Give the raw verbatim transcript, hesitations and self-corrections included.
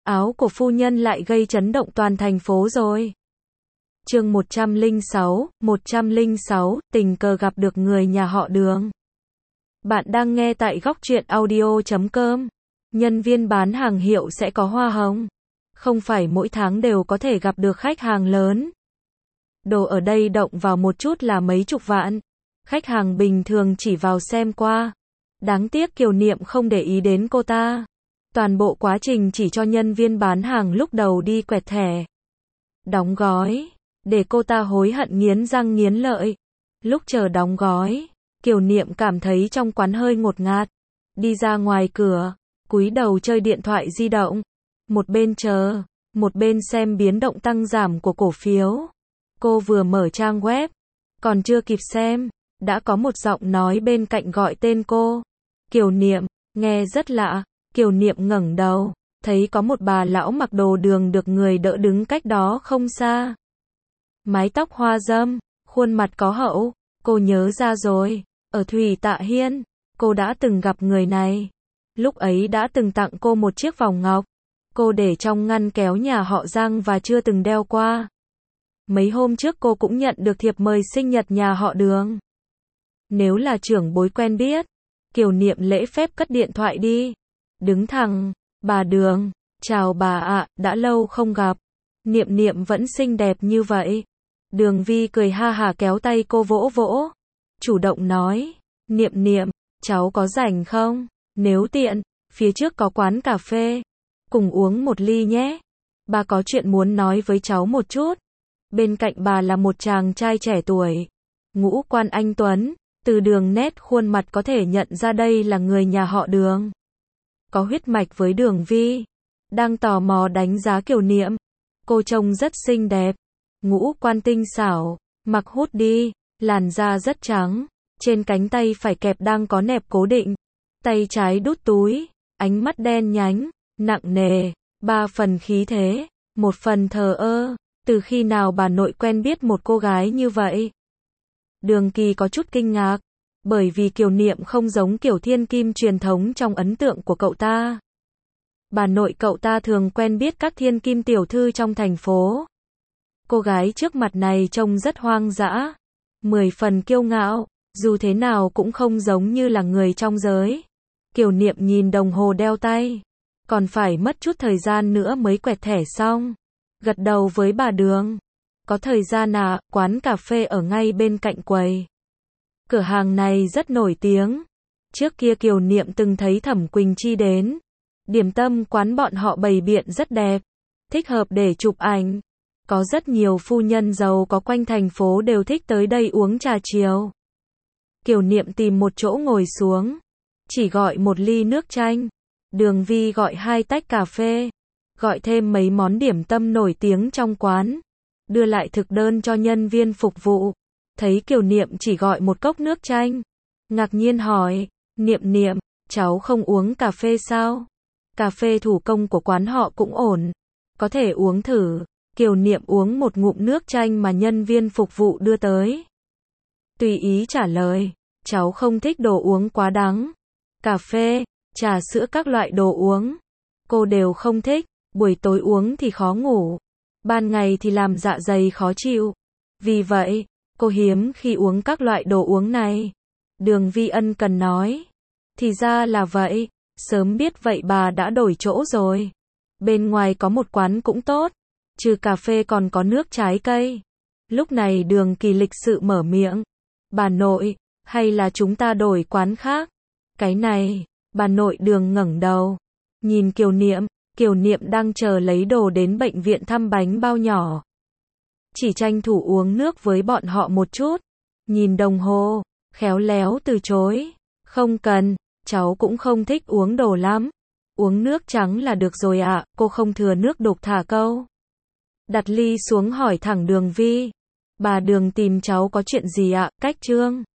áo của phu nhân lại gây chấn động toàn thành phố rồi. Chương một trăm lẻ sáu, một trăm lẻ sáu, tình cờ gặp được người nhà họ Đường. Bạn đang nghe tại góc truyện audio chấm com. Nhân viên bán hàng hiệu sẽ có hoa hồng. Không phải mỗi tháng đều có thể gặp được khách hàng lớn. Đồ ở đây động vào một chút là mấy chục vạn. Khách hàng bình thường chỉ vào xem qua. Đáng tiếc Kiều Niệm không để ý đến cô ta. Toàn bộ quá trình chỉ cho nhân viên bán hàng lúc đầu đi quẹt thẻ, đóng gói, để cô ta hối hận nghiến răng nghiến lợi. Lúc chờ đóng gói, Kiều Niệm cảm thấy trong quán hơi ngột ngạt. Đi ra ngoài cửa, cúi đầu chơi điện thoại di động. Một bên chờ, một bên xem biến động tăng giảm của cổ phiếu. Cô vừa mở trang web, còn chưa kịp xem, đã có một giọng nói bên cạnh gọi tên cô. Kiều Niệm, nghe rất lạ. Kiều Niệm ngẩng đầu, thấy có một bà lão mặc đồ Đường được người đỡ đứng cách đó không xa. Mái tóc hoa râm, khuôn mặt có hậu, cô nhớ ra rồi, ở Thủy Tạ Hiên, cô đã từng gặp người này. Lúc ấy đã từng tặng cô một chiếc vòng ngọc, cô để trong ngăn kéo nhà họ Giang và chưa từng đeo qua. Mấy hôm trước cô cũng nhận được thiệp mời sinh nhật nhà họ Đường. Nếu là trưởng bối quen biết, Kiều Niệm lễ phép cất điện thoại đi. Đứng thẳng, bà Đường, chào bà ạ, đã lâu không gặp. Niệm Niệm vẫn xinh đẹp như vậy. Đường Vi cười ha hả kéo tay cô vỗ vỗ. Chủ động nói, Niệm Niệm, cháu có rảnh không? Nếu tiện, phía trước có quán cà phê. Cùng uống một ly nhé. Bà có chuyện muốn nói với cháu một chút. Bên cạnh bà là một chàng trai trẻ tuổi. Ngũ quan anh tuấn, từ đường nét khuôn mặt có thể nhận ra đây là người nhà họ Đường. Có huyết mạch với Đường Vi. Đang tò mò đánh giá Kiều Niệm. Cô trông rất xinh đẹp. Ngũ quan tinh xảo, mặc hoodie, làn da rất trắng. Trên cánh tay phải kẹp đang có nẹp cố định. Tay trái đút túi, ánh mắt đen nhánh, nặng nề. Ba phần khí thế, một phần thờ ơ. Từ khi nào bà nội quen biết một cô gái như vậy? Đường Kỳ có chút kinh ngạc. Bởi vì Kiều Niệm không giống kiểu thiên kim truyền thống trong ấn tượng của cậu ta. Bà nội cậu ta thường quen biết các thiên kim tiểu thư trong thành phố. Cô gái trước mặt này trông rất hoang dã, mười phần kiêu ngạo, dù thế nào cũng không giống như là người trong giới. Kiều Niệm nhìn đồng hồ đeo tay, còn phải mất chút thời gian nữa mới quẹt thẻ xong. Gật đầu với bà Đường. Có thời gian à, quán cà phê ở ngay bên cạnh quầy. Cửa hàng này rất nổi tiếng. Trước kia Kiều Niệm từng thấy Thẩm Quỳnh Chi đến. Điểm tâm quán bọn họ bày biện rất đẹp, thích hợp để chụp ảnh. Có rất nhiều phu nhân giàu có quanh thành phố đều thích tới đây uống trà chiều. Kiều Niệm tìm một chỗ ngồi xuống, chỉ gọi một ly nước chanh. Đường Vi gọi hai tách cà phê, gọi thêm mấy món điểm tâm nổi tiếng trong quán. Đưa lại thực đơn cho nhân viên phục vụ. Thấy Kiều Niệm chỉ gọi một cốc nước chanh, ngạc nhiên hỏi, Niệm Niệm, cháu không uống cà phê sao? Cà phê thủ công của quán họ cũng ổn, có thể uống thử. Kiều Niệm uống một ngụm nước chanh mà nhân viên phục vụ đưa tới. Tùy ý trả lời, cháu không thích đồ uống quá đắng. Cà phê, trà sữa các loại đồ uống, cô đều không thích. Buổi tối uống thì khó ngủ, ban ngày thì làm dạ dày khó chịu. Vì vậy, cô hiếm khi uống các loại đồ uống này. Đường Vi ân cần nói. Thì ra là vậy, sớm biết vậy bà đã đổi chỗ rồi. Bên ngoài có một quán cũng tốt, trừ cà phê còn có nước trái cây. Lúc này Đường Kỳ lịch sự mở miệng. Bà nội, hay là chúng ta đổi quán khác? Cái này, bà nội Đường ngẩng đầu, nhìn Kiều Niệm. Kiều Niệm đang chờ lấy đồ đến bệnh viện thăm bánh bao nhỏ. Chỉ tranh thủ uống nước với bọn họ một chút. Nhìn đồng hồ, khéo léo từ chối. Không cần, cháu cũng không thích uống đồ lắm. Uống nước trắng là được rồi ạ, cô không thừa nước đục thả câu. Đặt ly xuống hỏi thẳng Đường Vi. Bà Đường tìm cháu có chuyện gì ạ? Cách Trương.